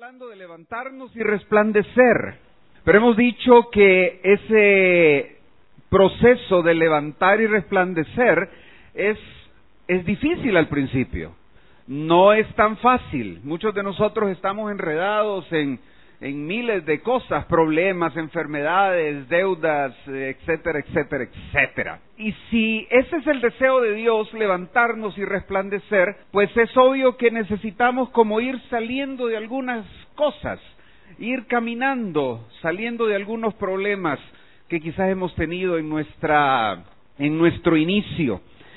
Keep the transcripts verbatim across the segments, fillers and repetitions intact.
hablando de levantarnos y resplandecer, pero hemos dicho que ese proceso de levantar y resplandecer es, es difícil al principio, no es tan fácil. Muchos de nosotros estamos enredados en, en miles de cosas, problemas, enfermedades, deudas, etcétera, etcétera, etcétera. Y si ese es el deseo de Dios, levantarnos y resplandecer, pues es obvio que necesitamos como ir saliendo de algunas cosas, ir caminando, saliendo de algunos problemas que quizás hemos tenido en nuestra, en nuestro inicio.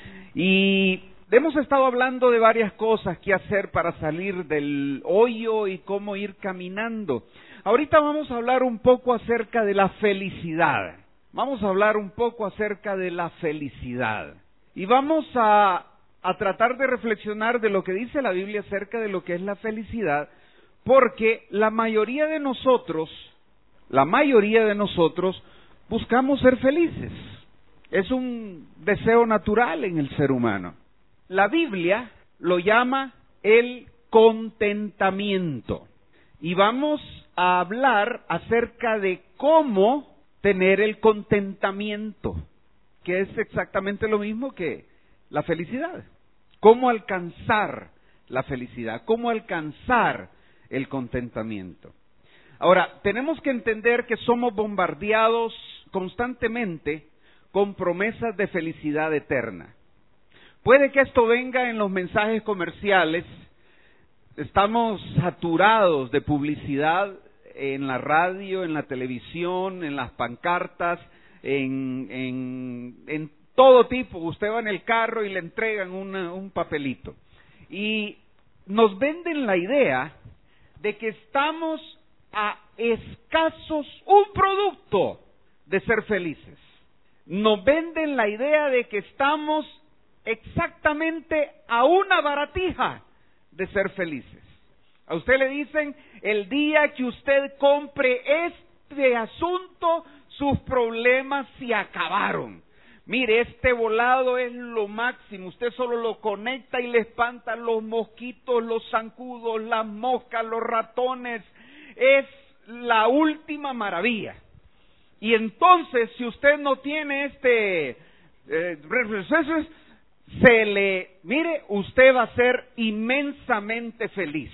Y hemos estado hablando de varias cosas que hacer para salir del hoyo y cómo ir caminando. Ahorita vamos a hablar un poco acerca de la felicidad. Vamos a hablar un poco acerca de la felicidad. Y vamos a, a tratar de reflexionar de lo que dice la Biblia acerca de lo que es la felicidad, porque la mayoría de nosotros, la mayoría de nosotros buscamos ser felices. Es un deseo natural en el ser humano. La Biblia lo llama el contentamiento. Y vamos a hablar acerca de cómo tener el contentamiento, que es exactamente lo mismo que la felicidad. Cómo alcanzar la felicidad, cómo alcanzar el contentamiento. Ahora, tenemos que entender que somos bombardeados constantemente con promesas de felicidad eterna. Puede que esto venga en los mensajes comerciales. Estamos saturados de publicidad en la radio, en la televisión, en las pancartas, en, en, en todo tipo. Usted va en el carro y le entregan una, un papelito. Y nos venden la idea de que estamos a escasos un producto de ser felices. Nos venden la idea de que estamos exactamente a una baratija de ser felices. A usted le dicen, el día que usted compre este asunto, sus problemas se acabaron. Mire, este volado es lo máximo, usted solo lo conecta y le espantan los mosquitos, los zancudos, las moscas, los ratones. Es la última maravilla. Y entonces, si usted no tiene este, eh, se le, mire, usted va a ser inmensamente feliz.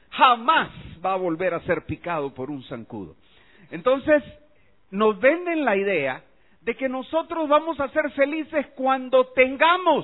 Jamás va a volver a ser picado por un zancudo. Entonces, nos venden la idea de que nosotros vamos a ser felices cuando tengamos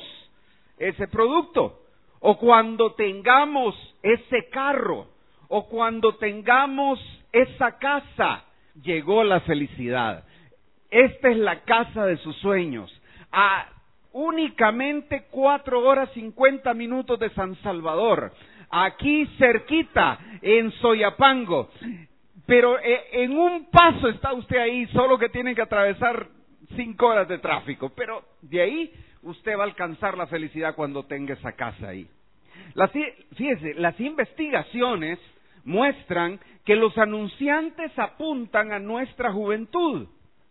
ese producto, o cuando tengamos ese carro, o cuando tengamos esa casa. Llegó la felicidad. Esta es la casa de sus sueños. A únicamente cuatro horas cincuenta minutos de San Salvador. Aquí cerquita, en Soyapango. Pero eh, en un paso está usted ahí, solo que tiene que atravesar cinco horas de tráfico. Pero de ahí usted va a alcanzar la felicidad cuando tenga esa casa ahí. Las, fíjese, las investigaciones muestran que los anunciantes apuntan a nuestra juventud,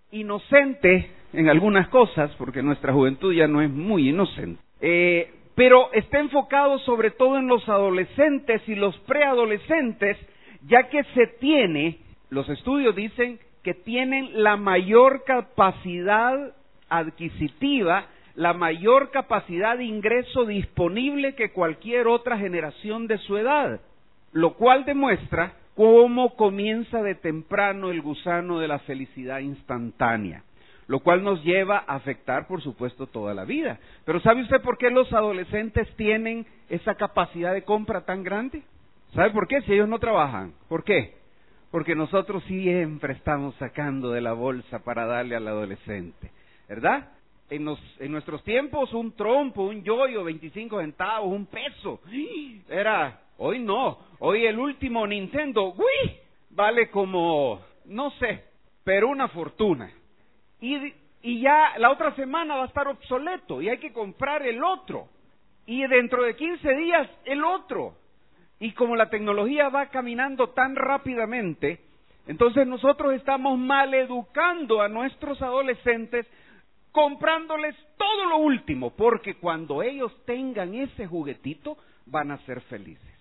inocente en algunas cosas, porque nuestra juventud ya no es muy inocente, eh, pero está enfocado sobre todo en los adolescentes y los preadolescentes, ya que se tiene, los estudios dicen que tienen la mayor capacidad adquisitiva, la mayor capacidad de ingreso disponible que cualquier otra generación de su edad, lo cual demuestra cómo comienza de temprano el gusano de la felicidad instantánea, lo cual nos lleva a afectar, por supuesto, toda la vida. Pero ¿sabe usted por qué los adolescentes tienen esa capacidad de compra tan grande? ¿Sabe por qué? Si ellos no trabajan. ¿Por qué? Porque nosotros siempre estamos sacando de la bolsa para darle al adolescente, ¿verdad? En, los, en nuestros tiempos, un trompo, un yoyo, veinticinco centavos, un peso, era... Hoy no, hoy el último Nintendo, ¡uy!, vale como, no sé, pero una fortuna. Y, y ya la otra semana va a estar obsoleto y hay que comprar el otro. Y dentro de quince días el otro. Y como la tecnología va caminando tan rápidamente, entonces nosotros estamos maleducando a nuestros adolescentes comprándoles todo lo último, porque cuando ellos tengan ese juguetito van a ser felices.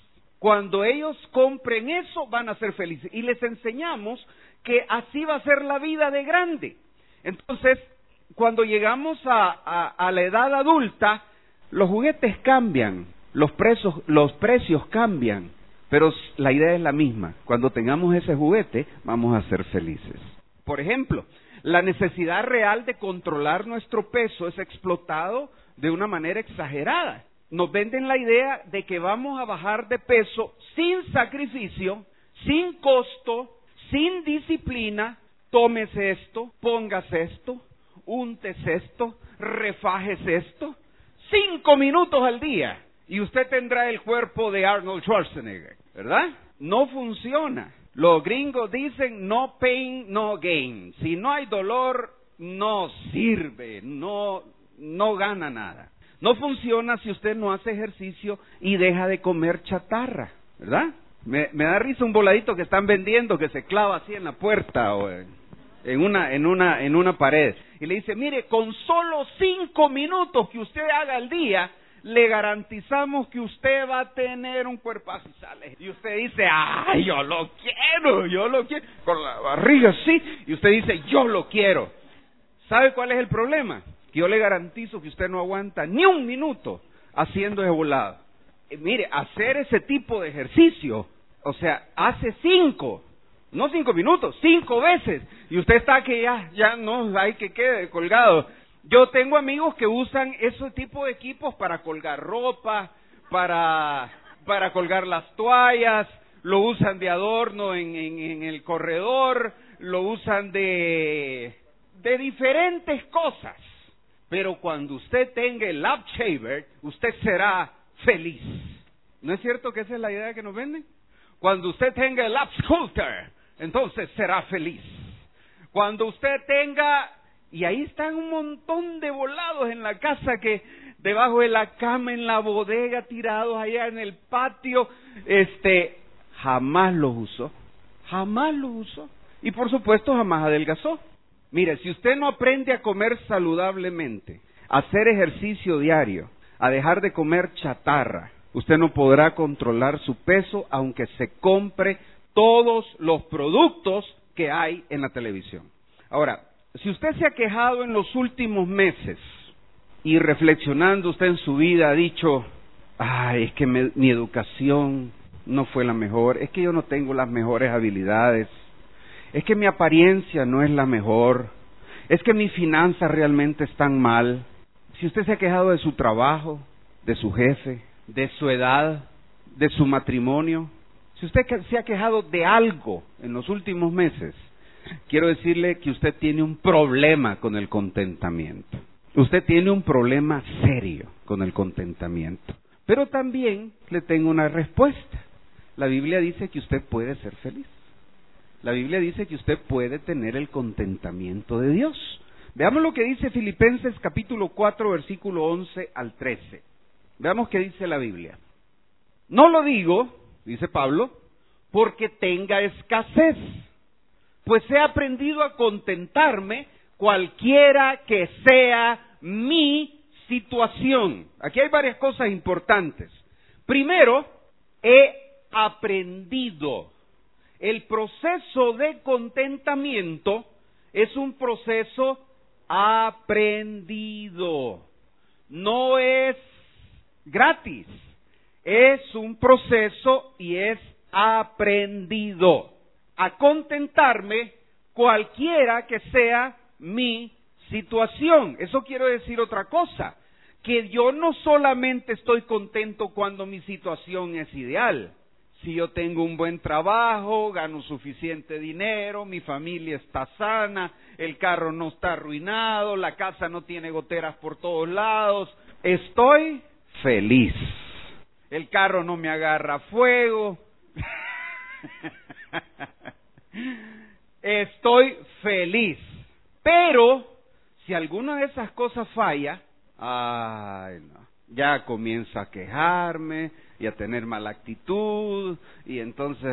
Cuando ellos compren eso, van a ser felices. Y les enseñamos que así va a ser la vida de grande. Entonces, cuando llegamos a, a, a la edad adulta, los juguetes cambian, los precios, los precios cambian, pero la idea es la misma. Cuando tengamos ese juguete, vamos a ser felices. Por ejemplo, la necesidad real de controlar nuestro peso es explotado de una manera exagerada. Nos venden la idea de que vamos a bajar de peso sin sacrificio, sin costo, sin disciplina. Tómese esto, póngase esto, úntese esto, refájese esto. Cinco minutos al día y usted tendrá el cuerpo de Arnold Schwarzenegger, ¿verdad? No funciona. Los gringos dicen no pain, no gain. Si no hay dolor, no sirve, no, no gana nada. No funciona si usted no hace ejercicio y deja de comer chatarra, ¿verdad? Me, me da risa un voladito que están vendiendo que se clava así en la puerta o en, en una en una en una pared y le dice, mire, con solo cinco minutos que usted haga al día, le garantizamos que usted va a tener un cuerpazo y sale. Y usted dice, ay, yo lo quiero, yo lo quiero, con la barriga así, y usted dice, yo lo quiero. ¿Sabe cuál es el problema? Que yo le garantizo que usted no aguanta ni un minuto haciendo ese volado. Eh, mire, hacer ese tipo de ejercicio, o sea, hace cinco, no cinco minutos, cinco veces, y usted está que ya, ya no hay que quede colgado. Yo tengo amigos que usan ese tipo de equipos para colgar ropa, para, para colgar las toallas, lo usan de adorno en, en, en el corredor, lo usan de, de diferentes cosas. Pero cuando usted tenga el Ab Shaver, usted será feliz. ¿No es cierto que esa es la idea que nos venden? Cuando usted tenga el Ab Sculptor, entonces será feliz. Cuando usted tenga... Y ahí están un montón de volados en la casa que debajo de la cama, en la bodega, tirados allá en el patio, este, jamás los usó, jamás los usó. Y por supuesto jamás adelgazó. Mire, si usted no aprende a comer saludablemente, a hacer ejercicio diario, a dejar de comer chatarra, usted no podrá controlar su peso aunque se compre todos los productos que hay en la televisión. Ahora, si usted se ha quejado en los últimos meses y reflexionando usted en su vida ha dicho, ay, es que me, mi educación no fue la mejor, es que yo no tengo las mejores habilidades, es que mi apariencia no es la mejor, es que mis finanzas realmente están mal. Si usted se ha quejado de su trabajo, de su jefe, de su edad, de su matrimonio, si usted se ha quejado de algo en los últimos meses, quiero decirle que usted tiene un problema con el contentamiento. Usted tiene un problema serio con el contentamiento. Pero también le tengo una respuesta. La Biblia dice que usted puede ser feliz. La Biblia dice que usted puede tener el contentamiento de Dios. Veamos lo que dice Filipenses capítulo cuatro, versículo once al trece. Veamos qué dice la Biblia. No lo digo, dice Pablo, porque tenga escasez, pues he aprendido a contentarme cualquiera que sea mi situación. Aquí hay varias cosas importantes. Primero, he aprendido. El proceso de contentamiento es un proceso aprendido. No es gratis. Es un proceso y es aprendido. A contentarme cualquiera que sea mi situación. Eso quiere decir otra cosa, que yo no solamente estoy contento cuando mi situación es ideal. Si yo tengo un buen trabajo, gano suficiente dinero, mi familia está sana, el carro no está arruinado, la casa no tiene goteras por todos lados, estoy feliz. El carro no me agarra fuego. Estoy feliz. Pero si alguna de esas cosas falla, ay no, ya comienzo a quejarme y a tener mala actitud y entonces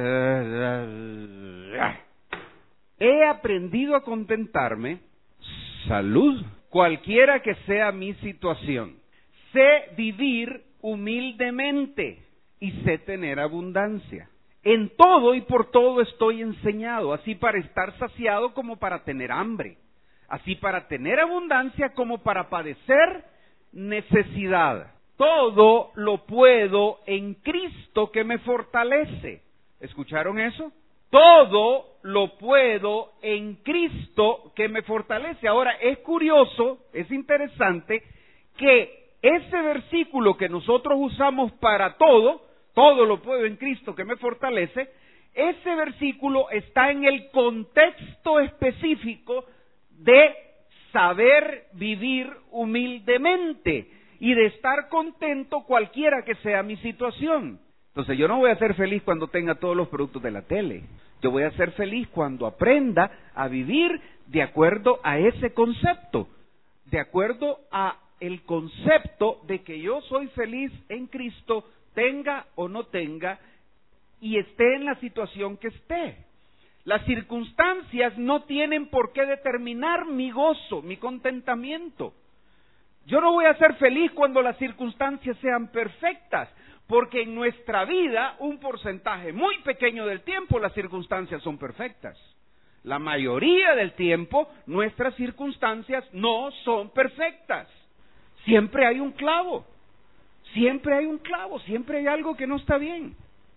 he aprendido a contentarme, salud, cualquiera que sea mi situación. Sé vivir humildemente. y sé tener abundancia. En todo y por todo estoy enseñado, así para estar saciado como para tener hambre, así para tener abundancia como para padecer necesidad. Todo lo puedo en Cristo que me fortalece. ¿Escucharon eso? Todo lo puedo en Cristo que me fortalece. Ahora, es curioso, es interesante, que ese versículo que nosotros usamos para todo, todo lo puedo en Cristo que me fortalece, ese versículo está en el contexto específico de saber vivir humildemente y de estar contento cualquiera que sea mi situación. Entonces yo no voy a ser feliz cuando tenga todos los productos de la tele. Yo voy a ser feliz cuando aprenda a vivir de acuerdo a ese concepto, de acuerdo a el concepto de que yo soy feliz en Cristo, tenga o no tenga, y esté en la situación que esté. Las circunstancias no tienen por qué determinar mi gozo, mi contentamiento. Yo no voy a ser feliz cuando las circunstancias sean perfectas, porque en nuestra vida, un porcentaje muy pequeño del tiempo, las circunstancias son perfectas. La mayoría del tiempo, nuestras circunstancias no son perfectas. Siempre hay un clavo, siempre hay un clavo, siempre hay algo que no está bien.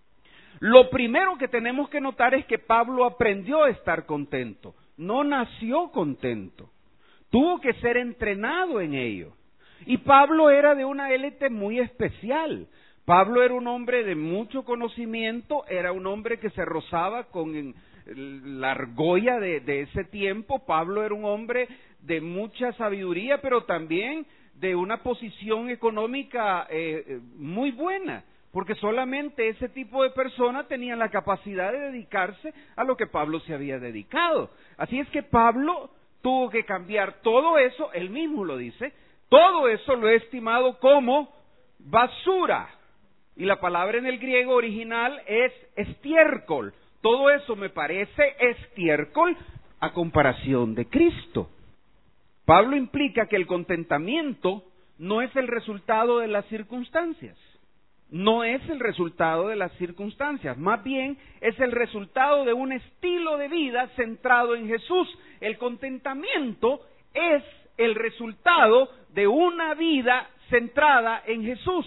Lo primero que tenemos que notar es que Pablo aprendió a estar contento, no nació contento, tuvo que ser entrenado en ello. Y Pablo era de una élite muy especial. Pablo era un hombre de mucho conocimiento, era un hombre que se rozaba con la argolla de, de ese tiempo. Pablo era un hombre de mucha sabiduría, pero también de una posición económica eh, muy buena, porque solamente ese tipo de personas tenían la capacidad de dedicarse a lo que Pablo se había dedicado. Así es que Pablo tuvo que cambiar todo eso, él mismo lo dice, todo eso lo he estimado como basura. Y la palabra en el griego original es estiércol. Todo eso me parece estiércol a comparación de Cristo. Pablo implica que el contentamiento no es el resultado de las circunstancias. No es el resultado de las circunstancias. Más bien es el resultado de un estilo de vida centrado en Jesús. El contentamiento es el resultado de una vida centrada en Jesús.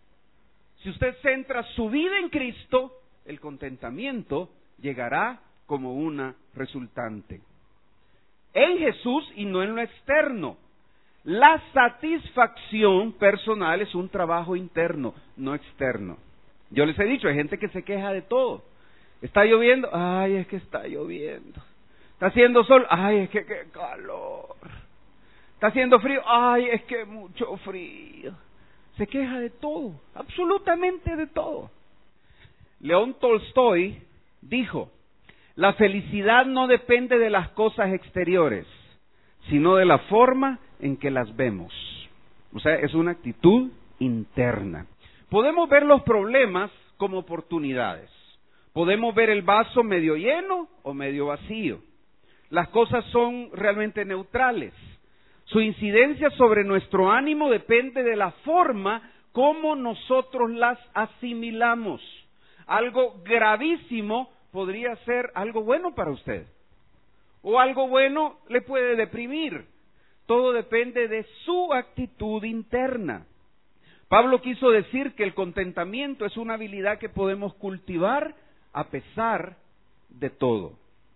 Si usted centra su vida en Cristo, el contentamiento llegará como una resultante. En Jesús y no en lo externo. La satisfacción personal es un trabajo interno, no externo. Yo les he dicho, hay gente que se queja de todo. ¿Está lloviendo? Ay, es que está lloviendo. ¿Está haciendo sol? Ay, es que qué calor. ¿Está haciendo frío? Ay, es que mucho frío. Se queja de todo, absolutamente de todo. León Tolstoy dijo, la felicidad no depende de las cosas exteriores, sino de la forma en que las vemos. O sea, es una actitud interna. Podemos ver los problemas como oportunidades. Podemos ver el vaso medio lleno o medio vacío. Las cosas son realmente neutrales. Su incidencia sobre nuestro ánimo depende de la forma como nosotros las asimilamos. Algo gravísimo podría ser algo bueno para usted, o algo bueno le puede deprimir. Todo depende de su actitud interna. Pablo quiso decir que el contentamiento es una habilidad que podemos cultivar a pesar de todo.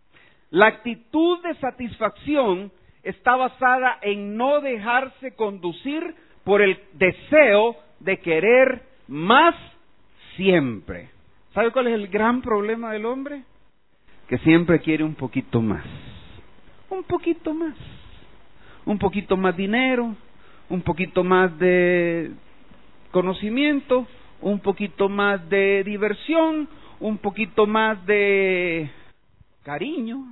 La actitud de satisfacción está basada en no dejarse conducir por el deseo de querer más siempre. ¿Sabe cuál es el gran problema del hombre? Que siempre quiere un poquito más, un poquito más, un poquito más dinero, un poquito más de conocimiento, un poquito más de diversión, un poquito más de cariño.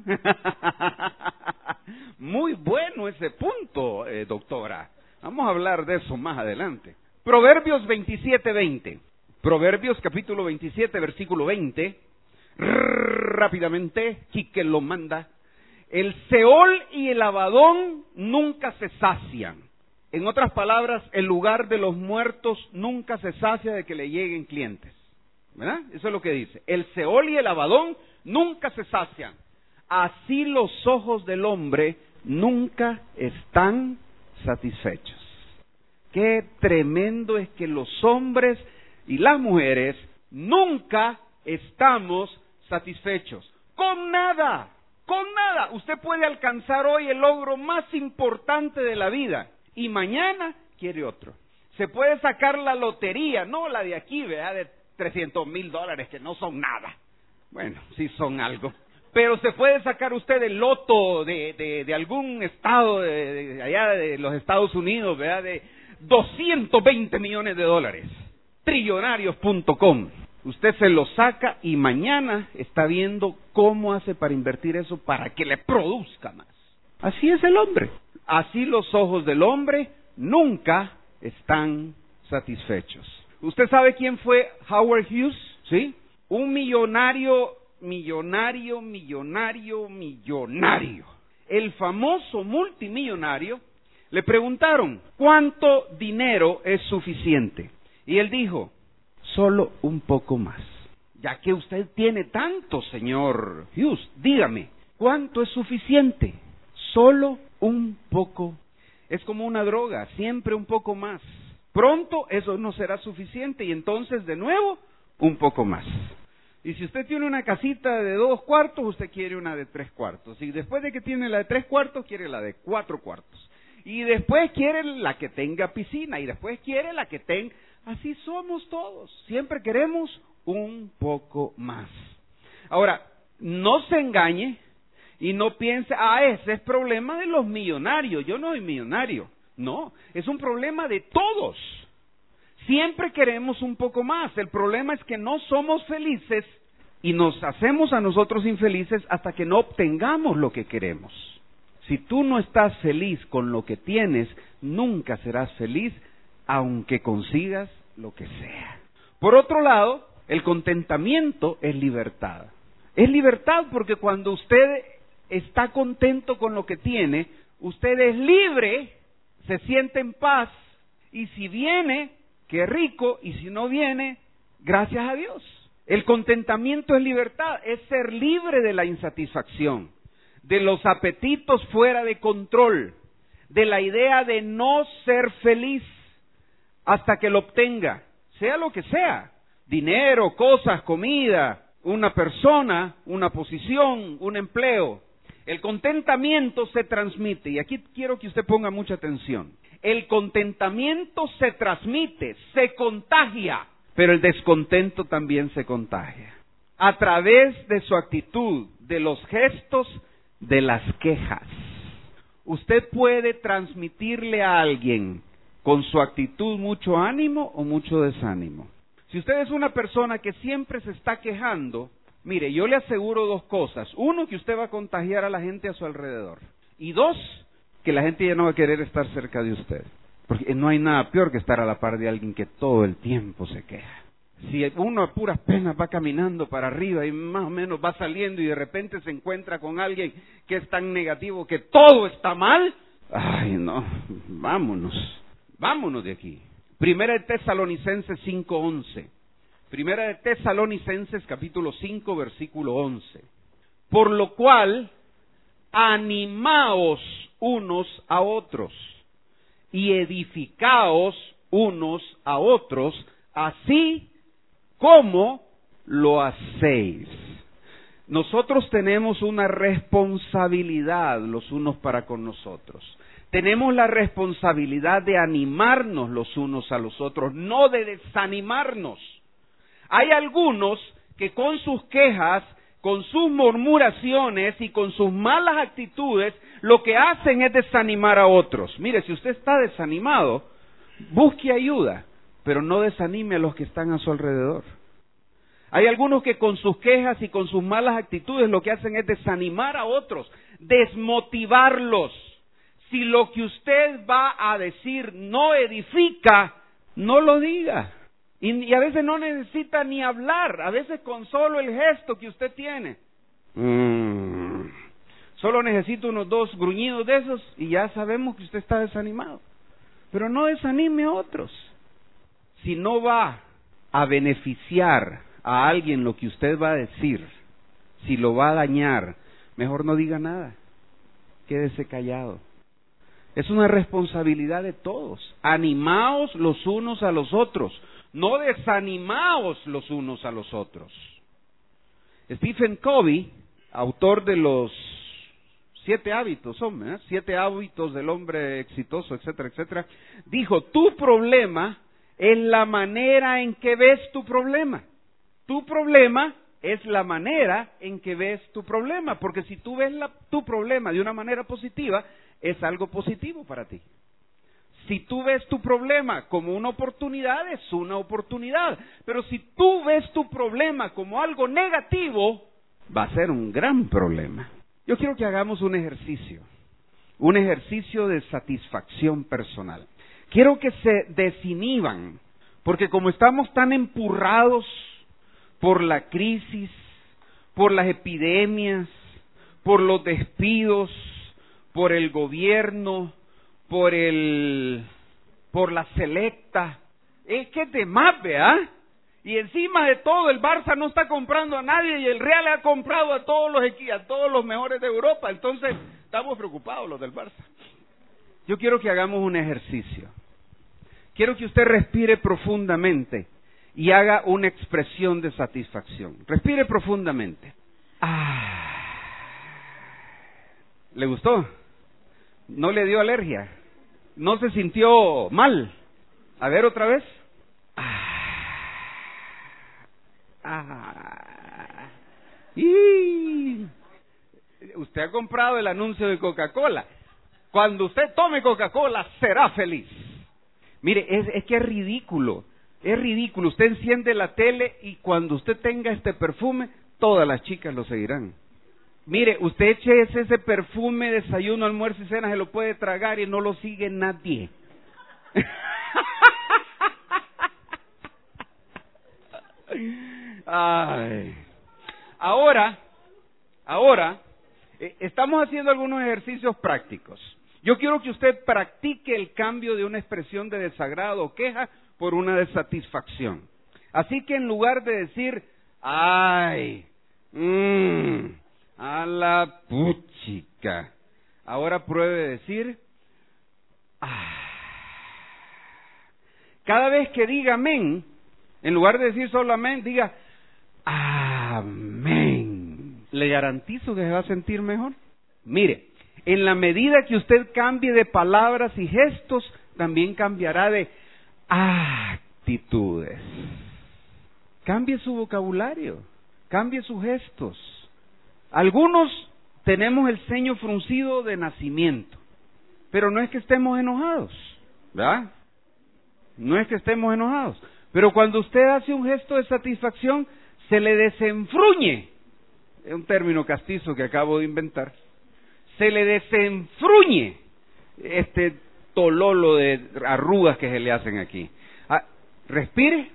Muy bueno ese punto, eh, doctora. Vamos a hablar de eso más adelante. Proverbios veintisiete veinte. Proverbios capítulo veintisiete, versículo veinte. Rápidamente, Quique lo manda. El Seol y el Abadón nunca se sacian. En otras palabras, el lugar de los muertos nunca se sacia de que le lleguen clientes. ¿verdad? Eso es lo que dice. El Seol y el Abadón nunca se sacian. Así los ojos del hombre nunca están satisfechos. Qué tremendo es que los hombres y las mujeres nunca estamos satisfechos. Con nada, con nada. Usted puede alcanzar hoy el logro más importante de la vida y mañana quiere otro. Se puede sacar la lotería, no la de aquí, ¿verdad? De trescientos mil dólares, que no son nada. Bueno, sí son algo. Pero se puede sacar usted el loto de, de, de algún estado de, de allá de los Estados Unidos, ¿verdad? De doscientos veinte millones de dólares. Trillonarios punto com. Usted se lo saca y mañana está viendo cómo hace para invertir eso para que le produzca más. Así es el hombre. Así los ojos del hombre nunca están satisfechos. ¿Usted sabe quién fue Howard Hughes? ¿Sí? Un millonario, millonario, millonario, millonario. El famoso multimillonario. Le preguntaron, ¿cuánto dinero es suficiente? Y él dijo, solo un poco más. Ya que usted tiene tanto, señor Hughes, dígame, ¿cuánto es suficiente? Solo un poco. Es como una droga, siempre un poco más. Pronto eso no será suficiente y entonces de nuevo un poco más. Y si usted tiene una casita de dos cuartos, usted quiere una de tres cuartos. Y después de que tiene la de tres cuartos, quiere la de cuatro cuartos. Y después quiere la que tenga piscina, y después quiere la que tenga... Así somos todos, siempre queremos un poco más. Ahora, no se engañe y no piense, ah, ese es problema de los millonarios, yo no soy millonario. No, es un problema de todos. Siempre queremos un poco más, el problema es que no somos felices y nos hacemos a nosotros infelices hasta que no obtengamos lo que queremos. Si tú no estás feliz con lo que tienes, nunca serás feliz aunque consigas lo que sea. Por otro lado, el contentamiento es libertad. Es libertad porque cuando usted está contento con lo que tiene, usted es libre, se siente en paz, y si viene, qué rico, y si no viene, gracias a Dios. El contentamiento es libertad, es ser libre de la insatisfacción, de los apetitos fuera de control, de la idea de no ser feliz hasta que lo obtenga, sea lo que sea, dinero, cosas, comida, una persona, una posición, un empleo. El contentamiento se transmite, y aquí quiero que usted ponga mucha atención. El contentamiento se transmite, se contagia, pero el descontento también se contagia. A través de su actitud, de los gestos, de las quejas. Usted puede transmitirle a alguien con su actitud mucho ánimo o mucho desánimo. Si usted es una persona que siempre se está quejando, mire, yo le aseguro dos cosas. Uno, que usted va a contagiar a la gente a su alrededor. Y dos, que la gente ya no va a querer estar cerca de usted. Porque no hay nada peor que estar a la par de alguien que todo el tiempo se queja. Si uno a puras penas va caminando para arriba y más o menos va saliendo y de repente se encuentra con alguien que es tan negativo que todo está mal, ay no, vámonos. Vámonos de aquí. Primera de Tesalonicenses cinco once. Primera de Tesalonicenses capítulo cinco versículo once. Por lo cual, animaos unos a otros y edificaos unos a otros, así como lo hacéis. Nosotros tenemos una responsabilidad los unos para con nosotros. Tenemos la responsabilidad de animarnos los unos a los otros, no de desanimarnos. Hay algunos que con sus quejas, con sus murmuraciones y con sus malas actitudes, lo que hacen es desanimar a otros. Mire, si usted está desanimado, busque ayuda, pero no desanime a los que están a su alrededor. Hay algunos que con sus quejas y con sus malas actitudes lo que hacen es desanimar a otros, desmotivarlos. Si lo que usted va a decir no edifica, no lo diga. Y, y a veces no necesita ni hablar, a veces con solo el gesto que usted tiene. Mm, solo necesita unos dos gruñidos de esos y ya sabemos que usted está desanimado. Pero no desanime a otros. Si no va a beneficiar a alguien lo que usted va a decir, si lo va a dañar, mejor no diga nada. Quédese callado. Es una responsabilidad de todos. Animaos los unos a los otros, no desanimaos los unos a los otros. Stephen Covey, autor de los siete hábitos, hombre, ¿eh? siete hábitos del hombre exitoso, etcétera, etcétera, dijo, tu problema es la manera en que ves tu problema. Tu problema es la manera en que ves tu problema, porque si tú ves la, tu problema de una manera positiva, es algo positivo para ti. Si tú ves tu problema como una oportunidad, es una oportunidad. Pero si tú ves tu problema como algo negativo, va a ser un gran problema. Yo quiero que hagamos un ejercicio, un ejercicio de satisfacción personal. Quiero que se desinhiban, porque como estamos tan empurrados por la crisis, por las epidemias, por los despidos, por el gobierno, por el, por la selecta, es que te más, ¿verdad? Y encima de todo, el Barça no está comprando a nadie y el Real le ha comprado a todos los equipos, a todos los mejores de Europa. Entonces, estamos preocupados los del Barça. Yo quiero que hagamos un ejercicio. Quiero que usted respire profundamente y haga una expresión de satisfacción. Respire profundamente. Ah. ¿Le gustó? ¿No le dio alergia? ¿No se sintió mal? A ver otra vez. Ah. Ah. Y usted ha comprado el anuncio de Coca-Cola. Cuando usted tome Coca-Cola será feliz. Mire, es, es que es ridículo. Es ridículo. Usted enciende la tele y cuando usted tenga este perfume, todas las chicas lo seguirán. Mire, usted eche ese, ese perfume, desayuno, almuerzo y cena, se lo puede tragar y no lo sigue nadie. Ay. Ahora, ahora, eh, estamos haciendo algunos ejercicios prácticos. Yo quiero que usted practique el cambio de una expresión de desagrado o queja por una de satisfacción. Así que en lugar de decir, ay, mmm, a la puchica, ahora pruebe decir, ah. Cada vez que diga amén, en lugar de decir solo amén, diga amén. Le garantizo que se va a sentir mejor. Mire, en la medida que usted cambie de palabras y gestos, también cambiará de actitudes. Cambie su vocabulario, cambie sus gestos. Algunos tenemos el ceño fruncido de nacimiento, pero no es que estemos enojados, ¿verdad? No es que estemos enojados, pero cuando usted hace un gesto de satisfacción, se le desenfruñe, es un término castizo que acabo de inventar, se le desenfruñe este tololo de arrugas que se le hacen aquí. Ah, respire.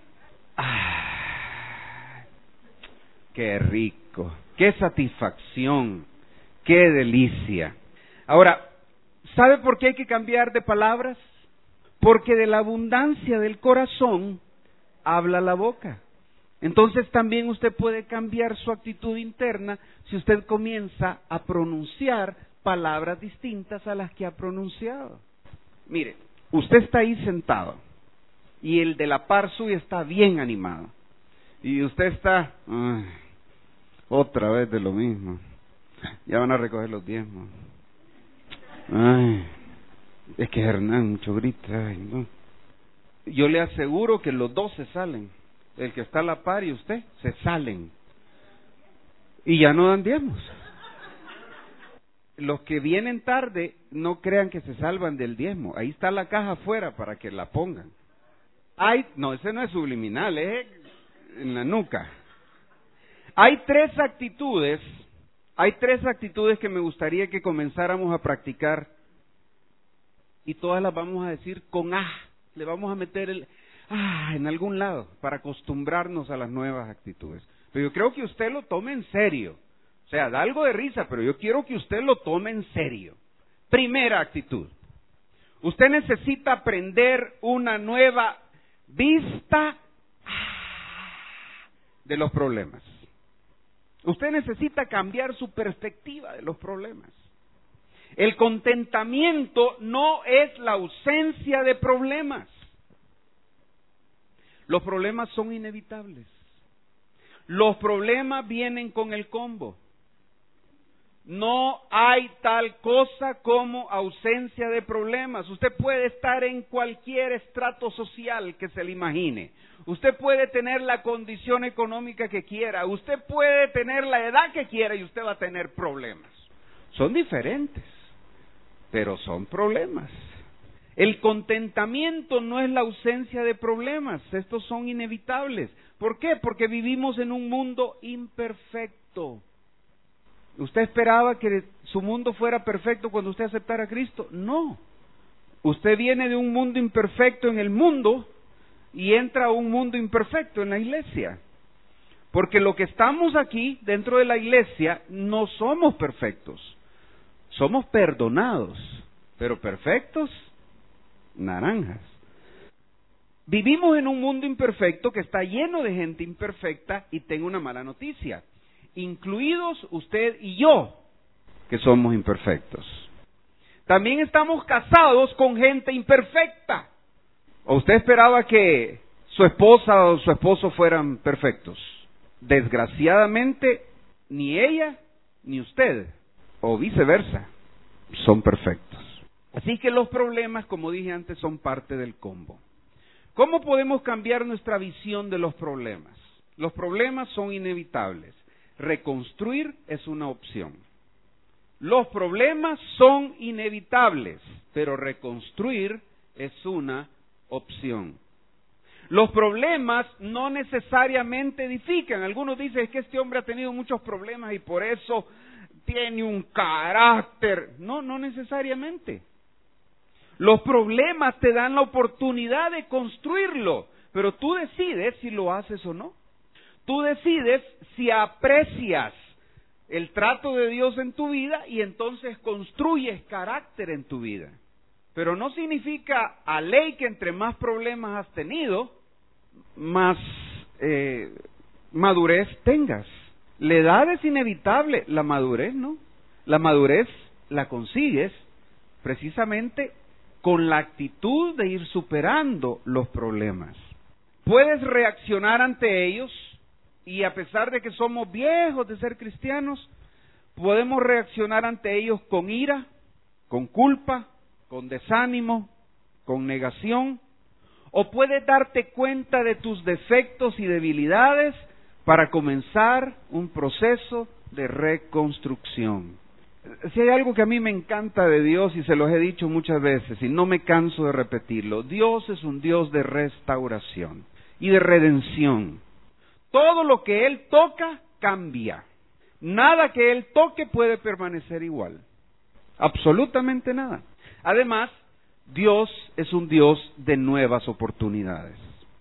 Ah, qué rico, qué satisfacción, qué delicia. Ahora, ¿sabe por qué hay que cambiar de palabras? Porque de la abundancia del corazón habla la boca. Entonces también usted puede cambiar su actitud interna si usted comienza a pronunciar palabras distintas a las que ha pronunciado. Mire, usted está ahí sentado y el de la par suya está bien animado. Y usted está, ay, otra vez de lo mismo. Ya van a recoger los diezmos. Ay, es que Hernán mucho grita. Ay, no. Yo le aseguro que los dos se salen. El que está a la par y usted se salen. Y ya no dan diezmos. Los que vienen tarde no crean que se salvan del diezmo. Ahí está la caja afuera para que la pongan. Ay, no, ese no es subliminal, es en la nuca. Hay tres actitudes, hay tres actitudes que me gustaría que comenzáramos a practicar y todas las vamos a decir con A. Le vamos a meter el ah en algún lado para acostumbrarnos a las nuevas actitudes. Pero yo creo que usted lo tome en serio. O sea, da algo de risa, pero yo quiero que usted lo tome en serio. Primera actitud. Usted necesita aprender una nueva vista de los problemas. Usted necesita cambiar su perspectiva de los problemas. El contentamiento no es la ausencia de problemas. Los problemas son inevitables. Los problemas vienen con el combo. No hay tal cosa como ausencia de problemas. Usted puede estar en cualquier estrato social que se le imagine. Usted puede tener la condición económica que quiera. Usted puede tener la edad que quiera y usted va a tener problemas. Son diferentes, pero son problemas. El contentamiento no es la ausencia de problemas. Estos son inevitables. ¿Por qué? Porque vivimos en un mundo imperfecto. ¿Usted esperaba que su mundo fuera perfecto cuando usted aceptara a Cristo? No. Usted viene de un mundo imperfecto en el mundo y entra a un mundo imperfecto en la iglesia. Porque lo que estamos aquí dentro de la iglesia no somos perfectos. Somos perdonados, pero perfectos, naranjas. Vivimos en un mundo imperfecto que está lleno de gente imperfecta y tengo una mala noticia. Incluidos usted y yo, que somos imperfectos. También estamos casados con gente imperfecta. ¿O usted esperaba que su esposa o su esposo fueran perfectos? Desgraciadamente, ni ella ni usted, o viceversa, son perfectos. Así que los problemas, como dije antes, son parte del combo. ¿Cómo podemos cambiar nuestra visión de los problemas? Los problemas son inevitables. Reconstruir es una opción. Los problemas son inevitables, pero reconstruir es una opción. Los problemas no necesariamente edifican. Algunos dicen es que este hombre ha tenido muchos problemas y por eso tiene un carácter. No, no necesariamente. Los problemas te dan la oportunidad de construirlo, pero tú decides si lo haces o no. Tú decides si aprecias el trato de Dios en tu vida y entonces construyes carácter en tu vida. Pero no significa a ley que entre más problemas has tenido, más eh, madurez tengas. La edad es inevitable, la madurez no. La madurez la consigues precisamente con la actitud de ir superando los problemas. Puedes reaccionar ante ellos y a pesar de que somos viejos de ser cristianos, podemos reaccionar ante ellos con ira, con culpa, con desánimo, con negación, o puedes darte cuenta de tus defectos y debilidades para comenzar un proceso de reconstrucción. Si hay algo que a mí me encanta de Dios, y se los he dicho muchas veces, y no me canso de repetirlo, Dios es un Dios de restauración y de redención. Todo lo que Él toca, cambia. Nada que Él toque puede permanecer igual. Absolutamente nada. Además, Dios es un Dios de nuevas oportunidades.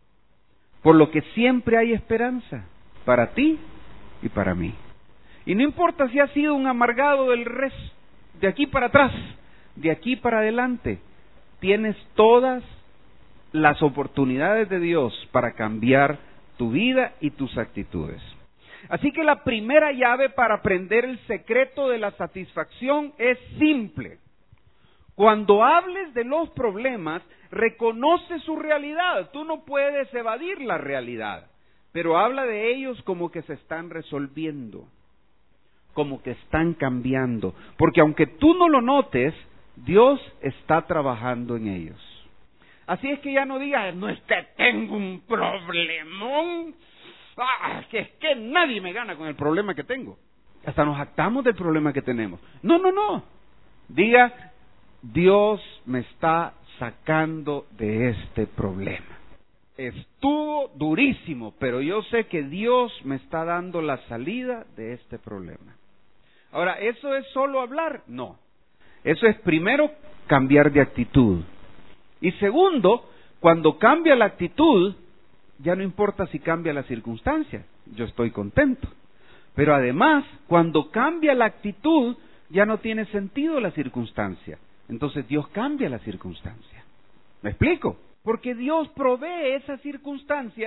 Por lo que siempre hay esperanza para ti y para mí. Y no importa si has sido un amargado del resto, de aquí para atrás, de aquí para adelante, tienes todas las oportunidades de Dios para cambiar tu vida y tus actitudes. Así que la primera llave para aprender el secreto de la satisfacción es simple. Cuando hables de los problemas, reconoce su realidad. Tú no puedes evadir la realidad, pero habla de ellos como que se están resolviendo, como que están cambiando, porque aunque tú no lo notes, Dios está trabajando en ellos. Así es que ya no digas, no es que tengo un problemón, ah, que es que nadie me gana con el problema que tengo. Hasta nos jactamos del problema que tenemos. No, no, no. Diga, Dios me está sacando de este problema. Estuvo durísimo, pero yo sé que Dios me está dando la salida de este problema. Ahora, ¿eso es solo hablar? No. Eso es primero cambiar de actitud. Y segundo, cuando cambia la actitud, ya no importa si cambia la circunstancia, yo estoy contento. Pero además, cuando cambia la actitud, ya no tiene sentido la circunstancia. Entonces Dios cambia la circunstancia. ¿Me explico? Porque Dios provee esas circunstancias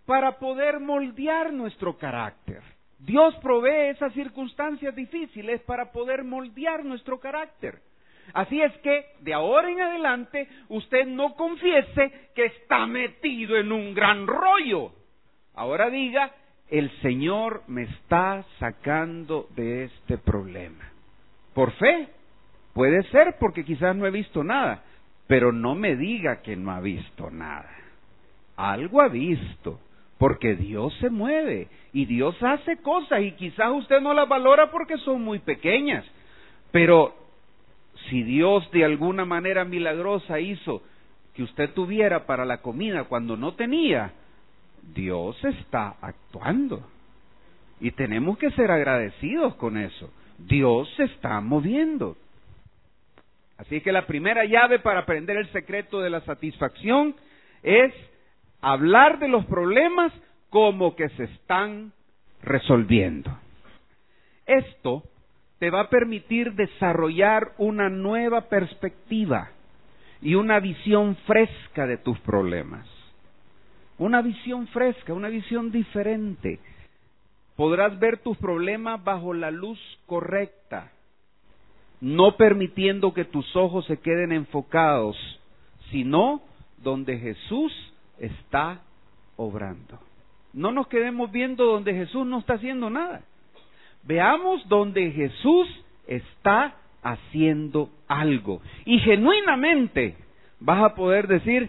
para poder moldear nuestro carácter. Dios provee esas circunstancias difíciles para poder moldear nuestro carácter. Así es que, de ahora en adelante, usted no confiese que está metido en un gran rollo. Ahora diga, el Señor me está sacando de este problema. Por fe, puede ser porque quizás no he visto nada, pero no me diga que no ha visto nada. Algo ha visto, porque Dios se mueve y Dios hace cosas y quizás usted no las valora porque son muy pequeñas, pero si Dios de alguna manera milagrosa hizo que usted tuviera para la comida cuando no tenía, Dios está actuando y tenemos que ser agradecidos con eso. Dios se está moviendo. Así que la primera llave para aprender el secreto de la satisfacción es hablar de los problemas como que se están resolviendo. Esto te va a permitir desarrollar una nueva perspectiva y una visión fresca de tus problemas. Una visión fresca, una visión diferente. Podrás ver tus problemas bajo la luz correcta, no permitiendo que tus ojos se queden enfocados, sino donde Jesús está obrando. No nos quedemos viendo donde Jesús no está haciendo nada. Veamos donde Jesús está haciendo algo. Y genuinamente vas a poder decir,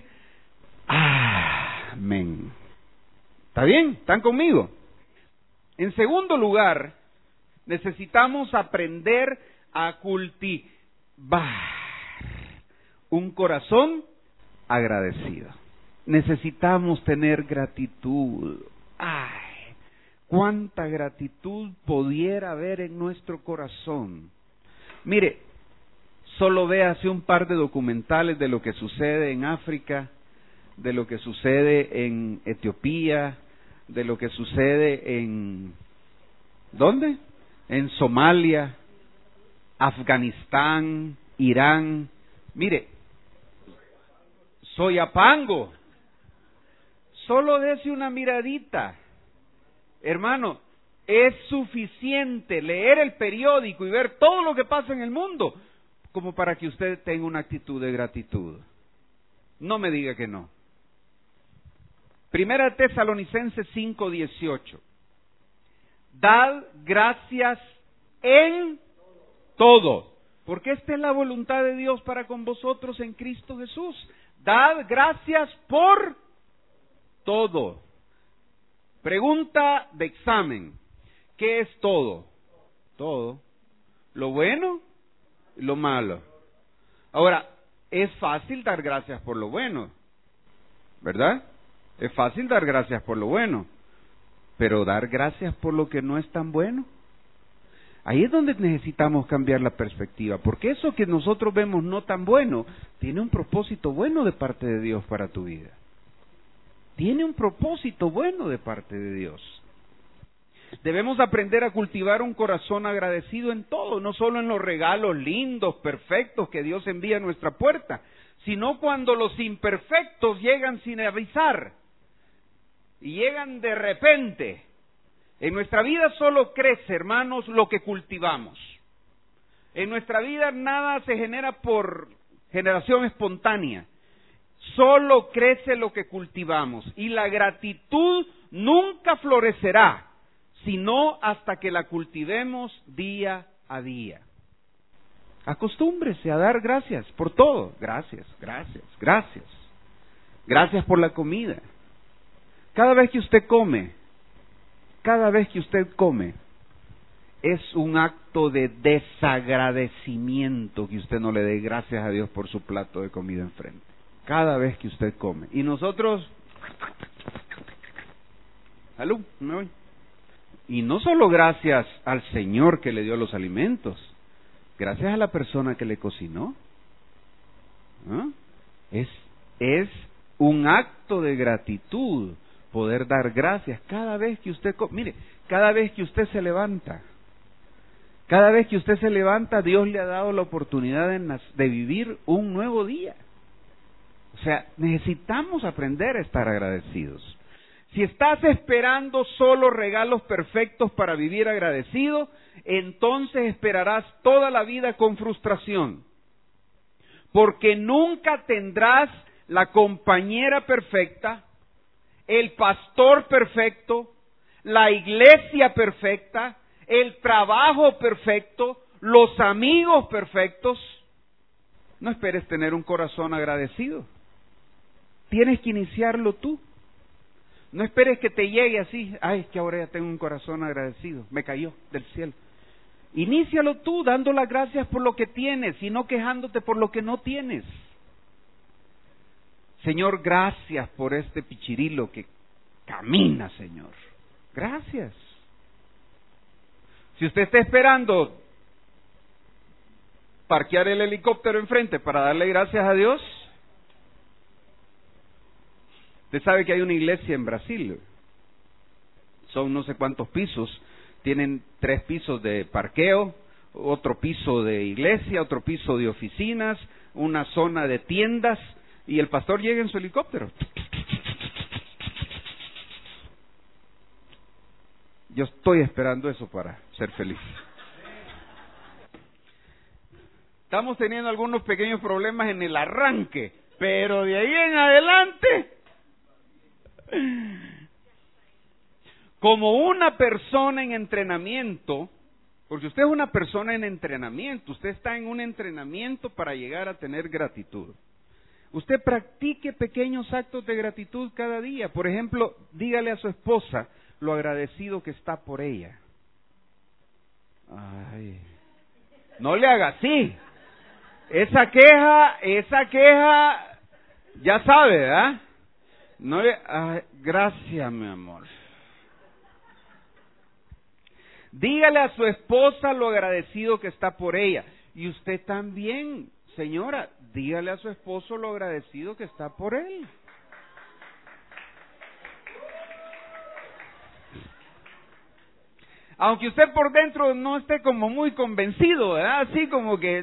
amén. ¿Está bien? ¿Están conmigo? En segundo lugar, necesitamos aprender a cultivar un corazón agradecido. Necesitamos tener gratitud. ¡Ay! ¡Cuánta gratitud pudiera haber en nuestro corazón! Mire, solo véase un par de documentales de lo que sucede en África, de lo que sucede en Etiopía, de lo que sucede en... ¿dónde? En Somalia, Afganistán, Irán. Mire, Soyapango. Solo dése una miradita. Hermano, es suficiente leer el periódico y ver todo lo que pasa en el mundo como para que usted tenga una actitud de gratitud. No me diga que no. Primera Tesalonicenses cinco dieciocho. Dad gracias en todo, porque esta es la voluntad de Dios para con vosotros en Cristo Jesús. Dad gracias por todo. Pregunta de examen. ¿Qué es todo? Todo. Lo bueno y lo malo. Ahora, es fácil dar gracias por lo bueno, ¿verdad? Es fácil dar gracias por lo bueno, pero dar gracias por lo que no es tan bueno. Ahí es donde necesitamos cambiar la perspectiva, porque eso que nosotros vemos no tan bueno, tiene un propósito bueno de parte de Dios para tu vida. Tiene un propósito bueno de parte de Dios. Debemos aprender a cultivar un corazón agradecido en todo, no solo en los regalos lindos, perfectos que Dios envía a nuestra puerta, sino cuando los imperfectos llegan sin avisar y llegan de repente. En nuestra vida solo crece, hermanos, lo que cultivamos. En nuestra vida nada se genera por generación espontánea. Solo crece lo que cultivamos. Y la gratitud nunca florecerá, sino hasta que la cultivemos día a día. Acostúmbrese a dar gracias por todo. Gracias, gracias, gracias. Gracias por la comida. Cada vez que usted come, cada vez que usted come, es un acto de desagradecimiento que usted no le dé gracias a Dios por su plato de comida enfrente. Cada vez que usted come. Y nosotros, salud, me voy. Y no solo gracias al Señor que le dio los alimentos, gracias a la persona que le cocinó. ¿Ah? Es, es un acto de gratitud poder dar gracias cada vez que usted come. Mire, cada vez que usted se levanta, cada vez que usted se levanta, Dios le ha dado la oportunidad de, de vivir un nuevo día. O sea, necesitamos aprender a estar agradecidos. Si estás esperando solo regalos perfectos para vivir agradecido, entonces esperarás toda la vida con frustración, porque nunca tendrás la compañera perfecta, el pastor perfecto, la iglesia perfecta, el trabajo perfecto, los amigos perfectos. No esperes tener un corazón agradecido. Tienes que iniciarlo tú. No esperes que te llegue así, ay, es que ahora ya tengo un corazón agradecido, me cayó del cielo. Inícialo tú, dando las gracias por lo que tienes y no quejándote por lo que no tienes. Señor, gracias por este pichirilo que camina, Señor. Gracias. Si usted está esperando parquear el helicóptero enfrente para darle gracias a Dios, usted sabe que hay una iglesia en Brasil, son no sé cuántos pisos, tienen tres pisos de parqueo, otro piso de iglesia, otro piso de oficinas, una zona de tiendas, y el pastor llega en su helicóptero. Yo estoy esperando eso para ser feliz. Estamos teniendo algunos pequeños problemas en el arranque, pero de ahí en adelante, como una persona en entrenamiento, porque usted es una persona en entrenamiento, usted está en un entrenamiento para llegar a tener gratitud. Usted practique pequeños actos de gratitud cada día. Por ejemplo, dígale a su esposa lo agradecido que está por ella. Ay, no le haga así. Esa queja, esa queja, ya sabe, ¿verdad? No le, ay, gracias, mi amor. Dígale a su esposa lo agradecido que está por ella. Y usted también, señora, dígale a su esposo lo agradecido que está por él. Aunque usted por dentro no esté como muy convencido, ¿verdad? Así como que...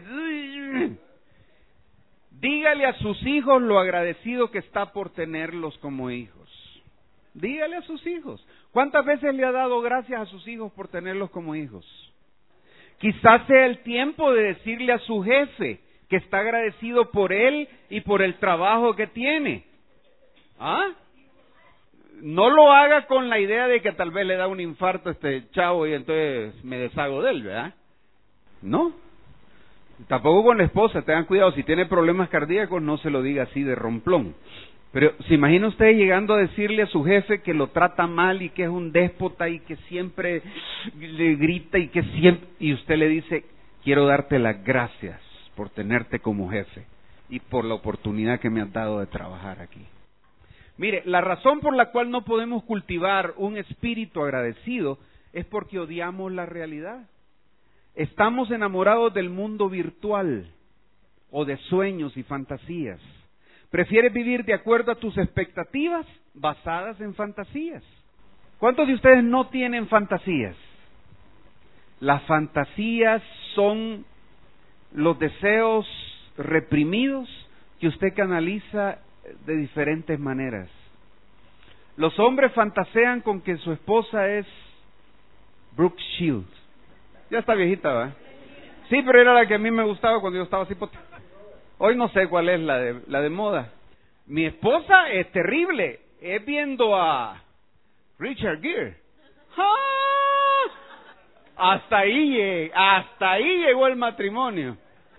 Dígale a sus hijos lo agradecido que está por tenerlos como hijos. Dígale a sus hijos. ¿Cuántas veces le ha dado gracias a sus hijos por tenerlos como hijos? Quizás sea el tiempo de decirle a su jefe que está agradecido por él y por el trabajo que tiene. ¿Ah? No lo haga con la idea de que tal vez le da un infarto a este chavo y entonces me deshago de él, ¿verdad? No. Tampoco con la esposa, tengan cuidado, si tiene problemas cardíacos no se lo diga así de romplón. Pero ¿se imagina usted llegando a decirle a su jefe que lo trata mal y que es un déspota y que siempre le grita y que siempre... y usted le dice, quiero darte las gracias por tenerte como jefe y por la oportunidad que me has dado de trabajar aquí? Mire, la razón por la cual no podemos cultivar un espíritu agradecido es porque odiamos la realidad. Estamos enamorados del mundo virtual o de sueños y fantasías. ¿Prefieres vivir de acuerdo a tus expectativas basadas en fantasías? ¿Cuántos de ustedes no tienen fantasías? Las fantasías son los deseos reprimidos que usted canaliza de diferentes maneras. Los hombres fantasean con que su esposa es Brooke Shields. Ya está viejita, ¿verdad? Sí, pero era la que a mí me gustaba cuando yo estaba cipote. Hoy no sé cuál es la de, la de moda. Mi esposa es terrible. Es viendo a Richard Gere. ¡Ah! Hasta ahí, lleg- hasta ahí llegó el matrimonio.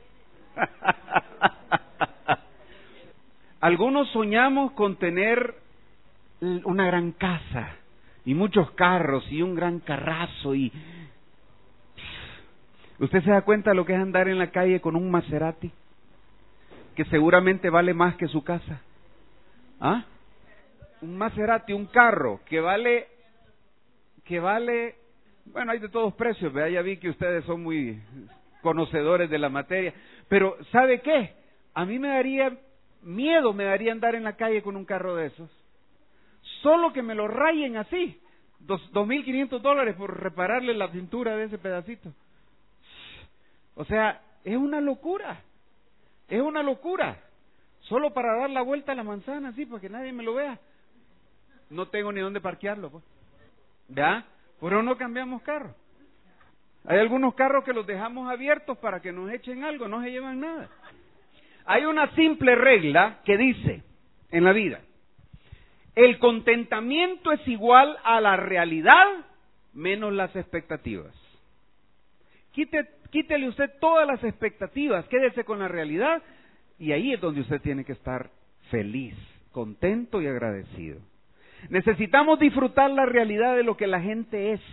Algunos soñamos con tener una gran casa y muchos carros y un gran carrazo y... ¿Usted se da cuenta de lo que es andar en la calle con un Maserati? Que seguramente vale más que su casa. ¿Ah? Un Maserati, un carro que vale... que vale... Bueno, hay de todos precios, ¿verdad? Ya vi que ustedes son muy conocedores de la materia. Pero, ¿sabe qué? A mí me daría miedo, me daría andar en la calle con un carro de esos. Solo que me lo rayen así. Dos, dos mil quinientos dólares por repararle la pintura de ese pedacito. O sea, es una locura. Es una locura. Solo para dar la vuelta a la manzana, así, para que nadie me lo vea. no tengo ni dónde parquearlo, pues. ¿Ya? Pero no cambiamos carro. Hay algunos carros que los dejamos abiertos para que nos echen algo, no se llevan nada. Hay una simple regla que dice en la vida: el contentamiento es igual a la realidad menos las expectativas. Quite, quítele usted todas las expectativas, quédese con la realidad, y ahí es donde usted tiene que estar feliz, contento y agradecido. Necesitamos disfrutar la realidad de lo que la gente es.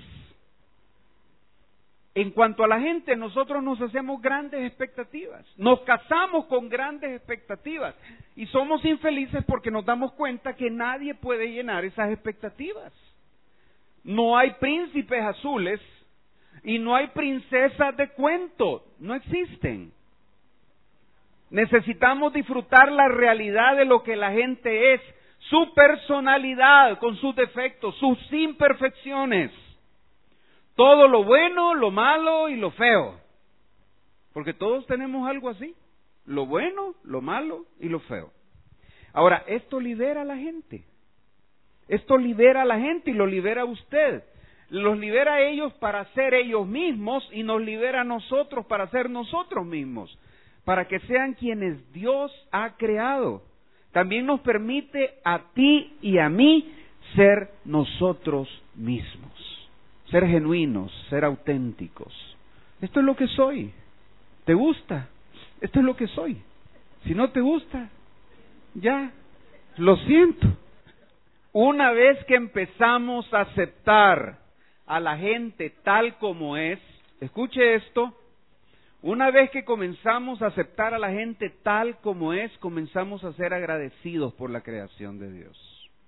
En cuanto a la gente, nosotros nos hacemos grandes expectativas, nos casamos con grandes expectativas y somos infelices porque nos damos cuenta que nadie puede llenar esas expectativas. No hay príncipes azules y no hay princesas de cuento, no existen. Necesitamos disfrutar la realidad de lo que la gente es, su personalidad con sus defectos, sus imperfecciones. Todo lo bueno, lo malo y lo feo. Porque todos tenemos algo así. Lo bueno, lo malo y lo feo. Ahora, esto libera a la gente. Esto libera a la gente y lo libera a usted. Los libera a ellos para ser ellos mismos y nos libera a nosotros para ser nosotros mismos. Para que sean quienes Dios ha creado. También nos permite a ti y a mí ser nosotros mismos. Ser genuinos, ser auténticos. Esto es lo que soy. ¿Te gusta? Esto es lo que soy. Si no te gusta, ya, lo siento. Una vez que empezamos a aceptar a la gente tal como es, escuche esto, una vez que comenzamos a aceptar a la gente tal como es, comenzamos a ser agradecidos por la creación de Dios.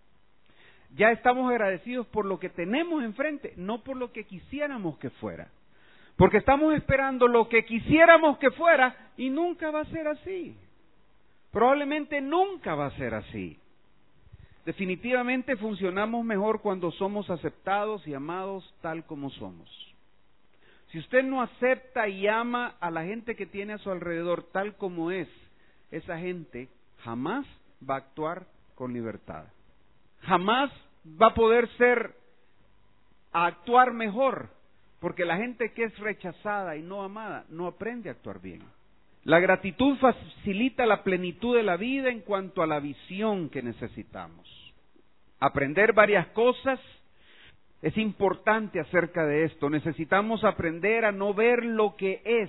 Ya estamos agradecidos por lo que tenemos enfrente, no por lo que quisiéramos que fuera. Porque estamos esperando lo que quisiéramos que fuera y nunca va a ser así. Probablemente nunca va a ser así. Definitivamente funcionamos mejor cuando somos aceptados y amados tal como somos. Si usted no acepta y ama a la gente que tiene a su alrededor tal como es, esa gente jamás va a actuar con libertad. Jamás va a poder ser, a actuar mejor, porque la gente que es rechazada y no amada no aprende a actuar bien. La gratitud facilita la plenitud de la vida en cuanto a la visión que necesitamos. Aprender varias cosas es importante acerca de esto. Necesitamos aprender a no ver lo que es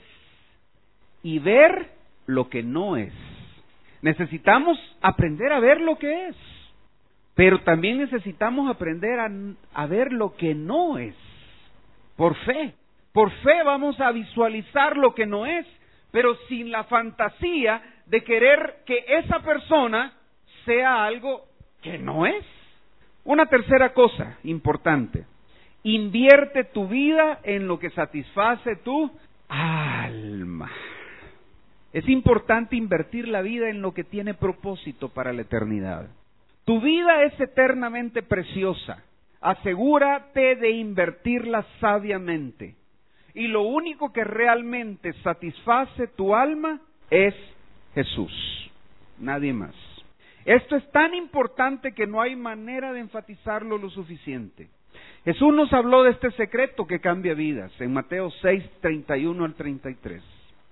y ver lo que no es. Necesitamos aprender a ver lo que es. Pero también necesitamos aprender a, a ver lo que no es, por fe. Por fe vamos a visualizar lo que no es, pero sin la fantasía de querer que esa persona sea algo que no es. Una tercera cosa importante, invierte tu vida en lo que satisface tu alma. Es importante invertir la vida en lo que tiene propósito para la eternidad. Tu vida es eternamente preciosa. Asegúrate de invertirla sabiamente. Y lo único que realmente satisface tu alma es Jesús. Nadie más. Esto es tan importante que no hay manera de enfatizarlo lo suficiente. Jesús nos habló de este secreto que cambia vidas en Mateo seis, treinta y uno al treinta y tres.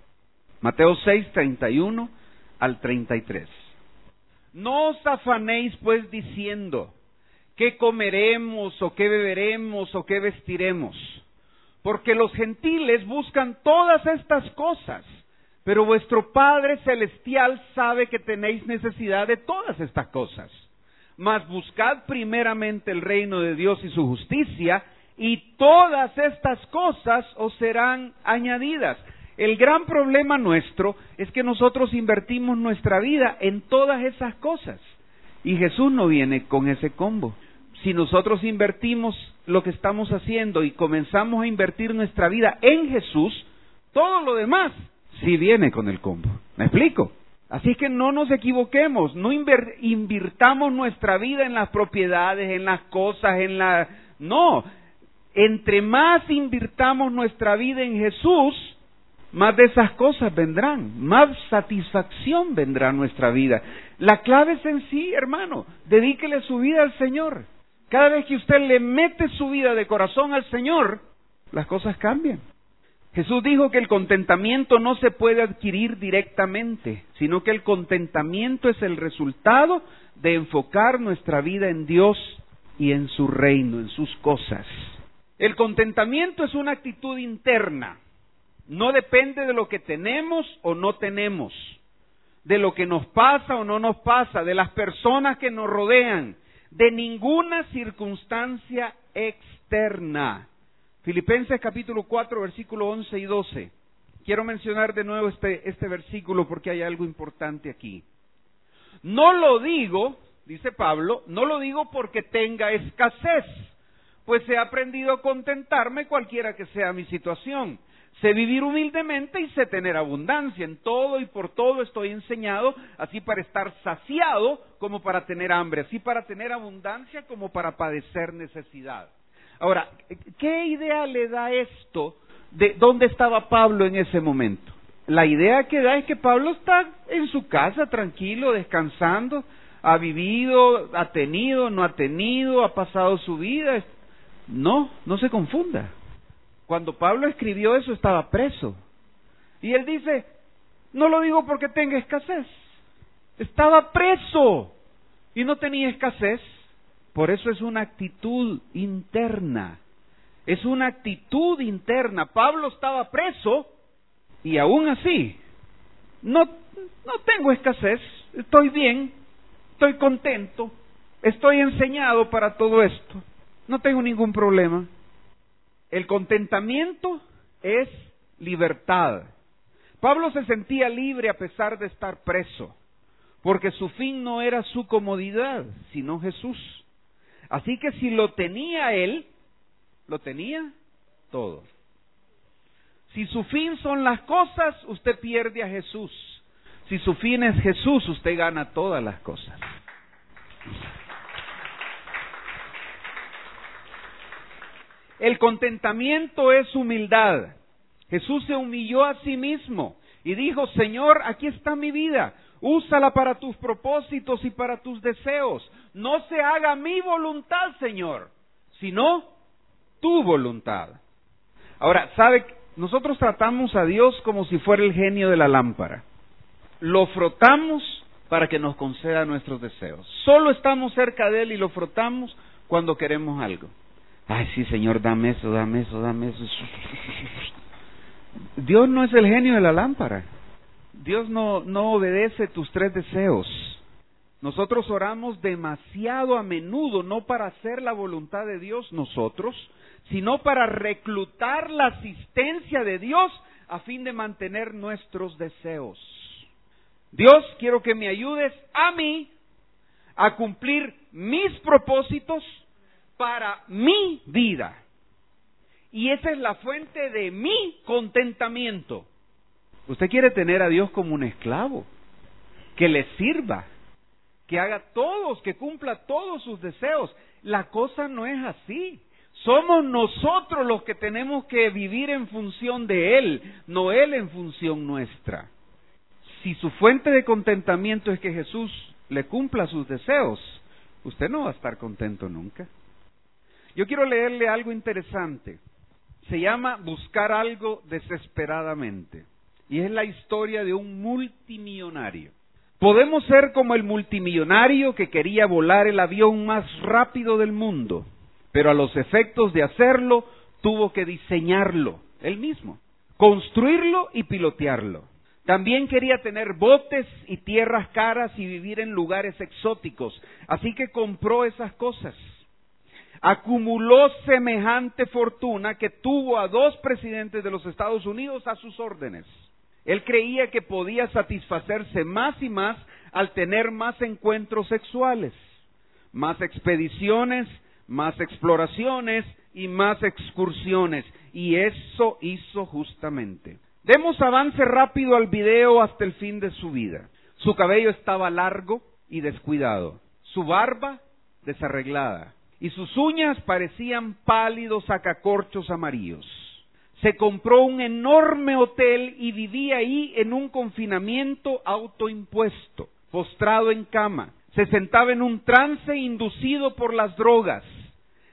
Mateo seis, treinta y uno al treinta y tres. No os afanéis pues diciendo, ¿qué comeremos o qué beberemos o qué vestiremos? Porque los gentiles buscan todas estas cosas, pero vuestro Padre Celestial sabe que tenéis necesidad de todas estas cosas. Mas buscad primeramente el reino de Dios y su justicia, y todas estas cosas os serán añadidas. El gran problema nuestro es que nosotros invertimos nuestra vida en todas esas cosas. Y Jesús no viene con ese combo. Si nosotros invertimos lo que estamos haciendo y comenzamos a invertir nuestra vida en Jesús, todo lo demás sí viene con el combo. ¿Me explico? Así que no nos equivoquemos, no inver- invirtamos nuestra vida en las propiedades, en las cosas, en la... No, entre más invirtamos nuestra vida en Jesús, más de esas cosas vendrán, más satisfacción vendrá a nuestra vida. La clave es sencilla, hermano, dedíquele su vida al Señor. Cada vez que usted le mete su vida de corazón al Señor, las cosas cambian. Jesús dijo que el contentamiento no se puede adquirir directamente, sino que el contentamiento es el resultado de enfocar nuestra vida en Dios y en su reino, en sus cosas. El contentamiento es una actitud interna. No depende de lo que tenemos o no tenemos, de lo que nos pasa o no nos pasa, de las personas que nos rodean, de ninguna circunstancia externa. Filipenses capítulo cuatro, versículo once y doce. Quiero mencionar de nuevo este, este versículo porque hay algo importante aquí. No lo digo, dice Pablo, no lo digo porque tenga escasez, pues he aprendido a contentarme cualquiera que sea mi situación. Sé vivir humildemente y sé tener abundancia. En todo y por todo estoy enseñado, así para estar saciado como para tener hambre, así para tener abundancia como para padecer necesidad. Ahora, ¿qué idea le da esto de dónde estaba Pablo en ese momento? La idea que da es que Pablo está en su casa, tranquilo, descansando, ha vivido, ha tenido, no ha tenido, ha pasado su vida. No, no se confunda. Cuando Pablo escribió eso estaba preso. Y él dice, no lo digo porque tenga escasez. Estaba preso y no tenía escasez. Por eso es una actitud interna. Es una actitud interna. Pablo estaba preso y aún así, no, no tengo escasez, estoy bien, estoy contento, estoy enseñado para todo esto, no tengo ningún problema. El contentamiento es libertad. Pablo se sentía libre a pesar de estar preso, porque su fin no era su comodidad, sino Jesús. Así que si lo tenía él, lo tenía todo. Si su fin son las cosas, usted pierde a Jesús. Si su fin es Jesús, usted gana todas las cosas. El contentamiento es humildad. Jesús se humilló a sí mismo y dijo, Señor, aquí está mi vida. Úsala para tus propósitos y para tus deseos. No se haga mi voluntad, Señor, sino tu voluntad. Ahora, ¿sabe? Nosotros tratamos a Dios como si fuera el genio de la lámpara. Lo frotamos para que nos conceda nuestros deseos. Solo estamos cerca de Él y lo frotamos cuando queremos algo. Ay, sí, Señor, dame eso, dame eso, dame eso. Dios no es el genio de la lámpara. Dios no, no obedece tus tres deseos. Nosotros oramos demasiado a menudo, no para hacer la voluntad de Dios nosotros, sino para reclutar la asistencia de Dios a fin de mantener nuestros deseos. Dios, quiero que me ayudes a mí a cumplir mis propósitos para mi vida. Y esa es la fuente de mi contentamiento. Usted quiere tener a Dios como un esclavo, que le sirva, que haga todos, que cumpla todos sus deseos. La cosa no es así. Somos nosotros los que tenemos que vivir en función de Él, no Él en función nuestra. Si su fuente de contentamiento es que Jesús le cumpla sus deseos, usted no va a estar contento nunca. Yo quiero leerle algo interesante. Se llama Buscar algo desesperadamente. Y es la historia de un multimillonario. Podemos ser como el multimillonario que quería volar el avión más rápido del mundo, pero a los efectos de hacerlo, tuvo que diseñarlo él mismo, construirlo y pilotearlo. También quería tener botes y tierras caras y vivir en lugares exóticos, así que compró esas cosas. Acumuló semejante fortuna que tuvo a dos presidentes de los Estados Unidos a sus órdenes. Él creía que podía satisfacerse más y más al tener más encuentros sexuales, más expediciones, más exploraciones y más excursiones. Y eso hizo justamente. Demos avance rápido al video hasta el fin de su vida. Su cabello estaba largo y descuidado, su barba desarreglada y sus uñas parecían pálidos sacacorchos amarillos. Se compró un enorme hotel y vivía ahí en un confinamiento autoimpuesto, postrado en cama. Se sentaba en un trance inducido por las drogas.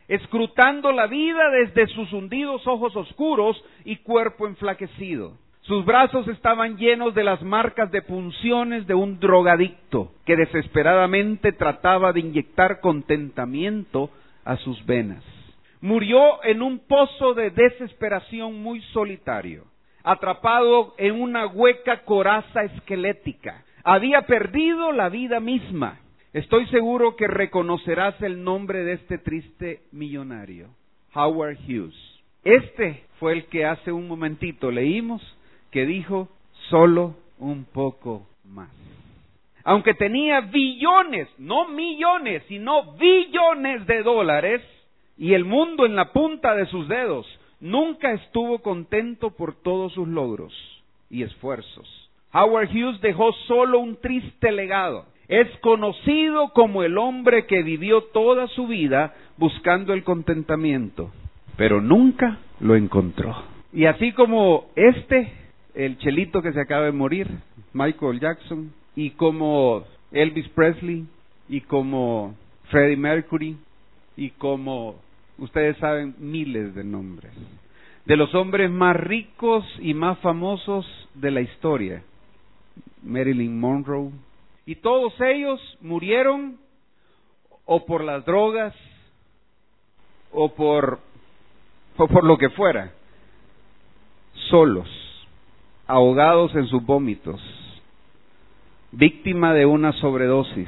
escrutando la vida desde sus hundidos ojos oscuros y cuerpo enflaquecido. Sus brazos estaban llenos de las marcas de punciones de un drogadicto que desesperadamente trataba de inyectar contentamiento a sus venas. Murió en un pozo de desesperación muy solitario, atrapado en una hueca coraza esquelética. Había perdido la vida misma. Estoy seguro que reconocerás el nombre de este triste millonario, Howard Hughes. Este fue el que hace un momentito leímos que dijo, solo un poco más. Aunque tenía billones, no millones, sino billones de dólares, y el mundo en la punta de sus dedos, nunca estuvo contento por todos sus logros y esfuerzos. Howard Hughes dejó solo un triste legado. Es conocido como el hombre que vivió toda su vida buscando el contentamiento, pero nunca lo encontró. Y así como este, el chelito que se acaba de morir, Michael Jackson, y como Elvis Presley, y como Freddie Mercury, y como ustedes saben miles de nombres, de los hombres más ricos y más famosos de la historia, Marilyn Monroe, y todos ellos murieron o por las drogas o por, o por lo que fuera, solos, ahogados en sus vómitos, víctima de una sobredosis.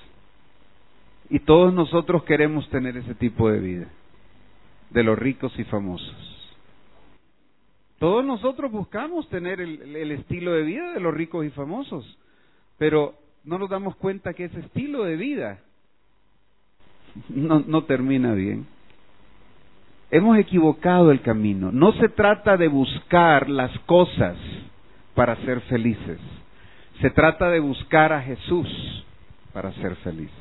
Y todos nosotros queremos tener ese tipo de vida, de los ricos y famosos. Todos nosotros buscamos tener el, el estilo de vida de los ricos y famosos, pero no nos damos cuenta que ese estilo de vida no, no termina bien. Hemos equivocado el camino. No se trata de buscar las cosas para ser felices. Se trata de buscar a Jesús para ser feliz.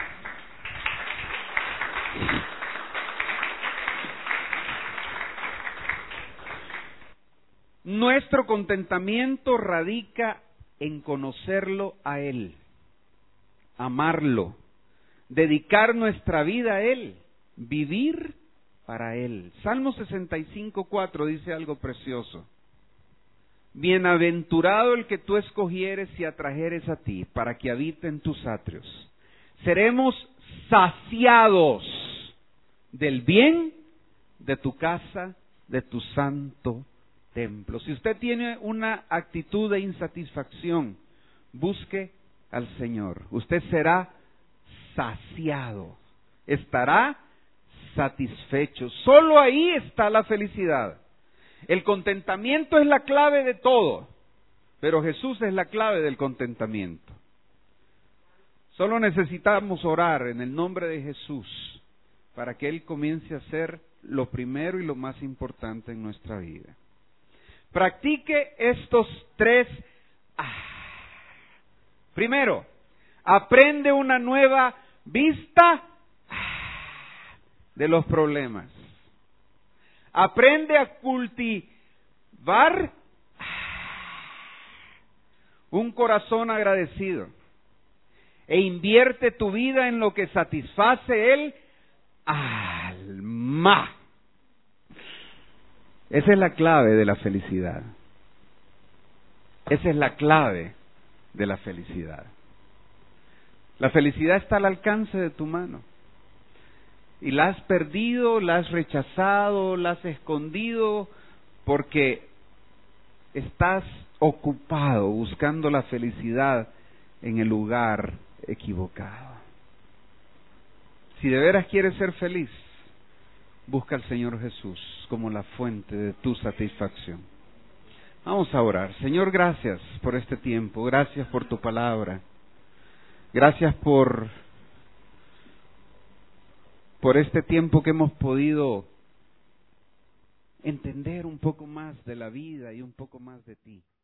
Nuestro contentamiento radica en conocerlo a Él, amarlo, dedicar nuestra vida a Él, vivir para Él. Salmo sesenta y cinco, cuatro dice algo precioso. Bienaventurado el que tú escogieres y atrajeres a ti, para que habite en tus atrios. Seremos saciados del bien de tu casa, de tu santo templo. Si usted tiene una actitud de insatisfacción, busque al Señor. Usted será saciado, estará satisfecho. Solo ahí está la felicidad. El contentamiento es la clave de todo, pero Jesús es la clave del contentamiento. Solo necesitamos orar en el nombre de Jesús para que Él comience a ser lo primero y lo más importante en nuestra vida. Practique estos tres. Ah. Primero, aprende una nueva vista ah, de los problemas. Aprende a cultivar ah, un corazón agradecido. E invierte tu vida en lo que satisface el alma. Esa es la clave de la felicidad. Esa es la clave de la felicidad. La felicidad está al alcance de tu mano. Y la has perdido, la has rechazado, la has escondido porque estás ocupado buscando la felicidad en el lugar equivocado. Si de veras quieres ser feliz, busca al Señor Jesús como la fuente de tu satisfacción. Vamos a orar. Señor, gracias por este tiempo, gracias por tu palabra, gracias por, por este tiempo que hemos podido entender un poco más de la vida y un poco más de ti.